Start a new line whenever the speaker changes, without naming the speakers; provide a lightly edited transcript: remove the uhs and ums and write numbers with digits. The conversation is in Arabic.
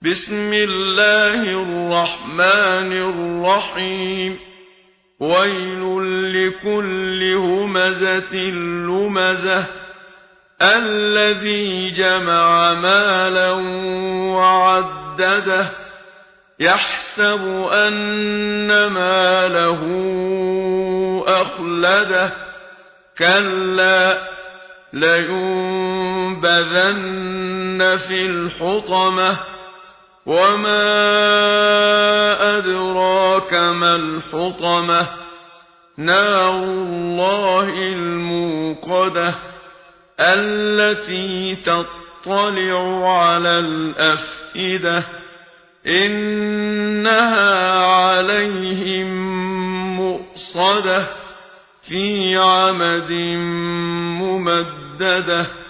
بسم الله الرحمن الرحيم ويل لكل همزة لمزة الذي جمع مالا وعدده يحسب أن ماله أخلده كلا لينبذن في الحطمة وما أدراك ما الحطمة نار الله الموقدة التي تطلع على الأفئدة إنها عليهم مؤصدة في عمد ممددة